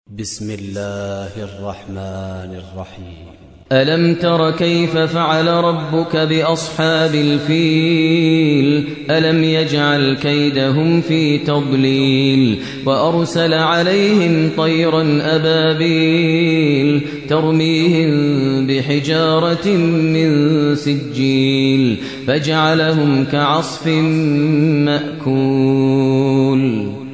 بسم الله الرحمن الرحيم. ألم تر كيف فعل ربك بأصحاب الفيل ألم يجعل كيدهم في تضليل وأرسل عليهم طيرا أبابيل ترميهم بحجارة من سجيل فجعلهم كعصف مأكول.